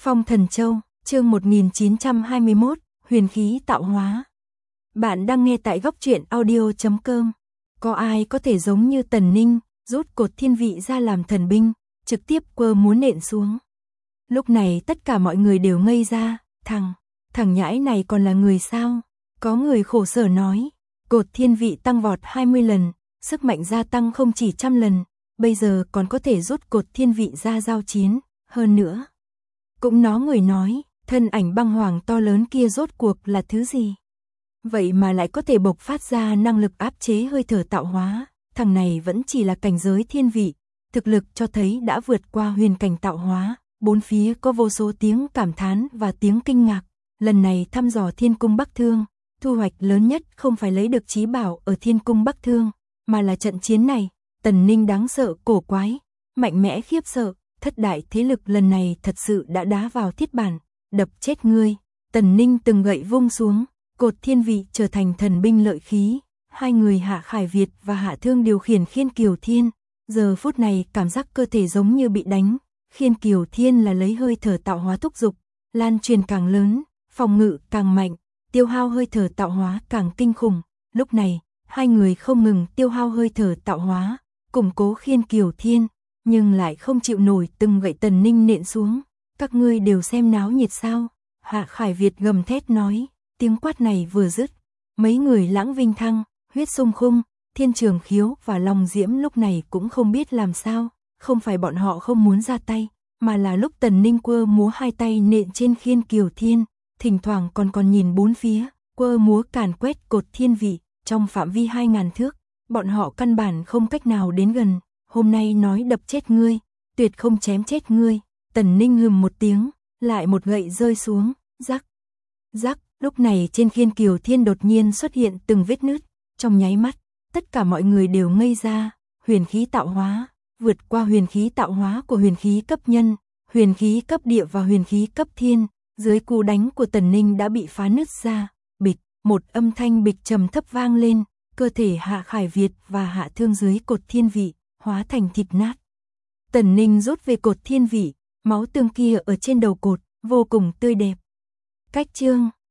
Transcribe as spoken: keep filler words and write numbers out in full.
Phong Thần Châu, chương một nghìn chín trăm hai mươi mốt, huyền khí tạo hóa. Bạn đang nghe tại góc truyện audio chấm com. Có ai có thể giống như Tần Ninh, rút cột thiên vị ra làm thần binh, trực tiếp quơ múa nện xuống. Lúc này tất cả mọi người đều ngây ra, thằng, thằng nhãi này còn là người sao? Có người khổ sở nói, cột thiên vị tăng vọt hai mươi lần, sức mạnh gia tăng không chỉ trăm lần, bây giờ còn có thể rút cột thiên vị ra giao chiến, hơn nữa. Cũng nó người nói, thân ảnh băng hoàng to lớn kia rốt cuộc là thứ gì? Vậy mà lại có thể bộc phát ra năng lực áp chế hơi thở tạo hóa, thằng này vẫn chỉ là cảnh giới thiên vị, thực lực cho thấy đã vượt qua huyền cảnh tạo hóa, bốn phía có vô số tiếng cảm thán và tiếng kinh ngạc. Lần này thăm dò Thiên Cung Bắc Thương, thu hoạch lớn nhất không phải lấy được chí bảo ở Thiên Cung Bắc Thương, mà là trận chiến này. Tần Ninh đáng sợ cổ quái, mạnh mẽ khiếp sợ, thất đại thế lực lần này thật sự đã đá vào thiết bản, đập chết ngươi. Tần Ninh từng gậy vung xuống, cột thiên vị trở thành thần binh lợi khí, hai người Hạ Khải Việt và Hạ Thương điều khiển Khiên Kiều Thiên, giờ phút này cảm giác cơ thể giống như bị đánh. Khiên Kiều Thiên là lấy hơi thở tạo hóa thúc dục, lan truyền càng lớn, phòng ngự càng mạnh, tiêu hao hơi thở tạo hóa càng kinh khủng. Lúc này, hai người không ngừng tiêu hao hơi thở tạo hóa, củng cố Khiên Kiều Thiên, nhưng lại không chịu nổi từng gậy Tần Ninh nện xuống. Các ngươi đều xem náo nhiệt sao? Hạ Khải Việt gầm thét nói, tiếng quát này vừa dứt, mấy người Lãng Vinh Thăng, Huyết Sung Khung, Thiên Trường Khiếu và Long Diễm lúc này cũng không biết làm sao, không phải bọn họ không muốn ra tay, mà là lúc Tần Ninh quơ múa hai tay nện trên Khiên Kiều Thiên, thỉnh thoảng còn còn nhìn bốn phía, quơ múa càn quét cột thiên vị, trong phạm vi hai ngàn thước, bọn họ căn bản không cách nào đến gần. Hôm nay nói đập chết ngươi, tuyệt không chém chết ngươi. Tần Ninh hừm một tiếng, lại một gậy rơi xuống, rắc, rắc. Lúc này trên Khiên Kiều Thiên đột nhiên xuất hiện từng vết nứt, trong nháy mắt, tất cả mọi người đều ngây ra. Huyền khí tạo hóa, vượt qua huyền khí tạo hóa của huyền khí cấp nhân, huyền khí cấp địa và huyền khí cấp thiên. Dưới cú đánh của Tần Ninh đã bị phá nứt ra, bịch, một âm thanh bịch trầm thấp vang lên, cơ thể Hạ Khải Việt và Hạ Thương dưới cột thiên vị hóa thành thịt nát. Tần Ninh rút về cột thiên vị, máu tương kia ở trên đầu cột vô cùng tươi đẹp. Cách chương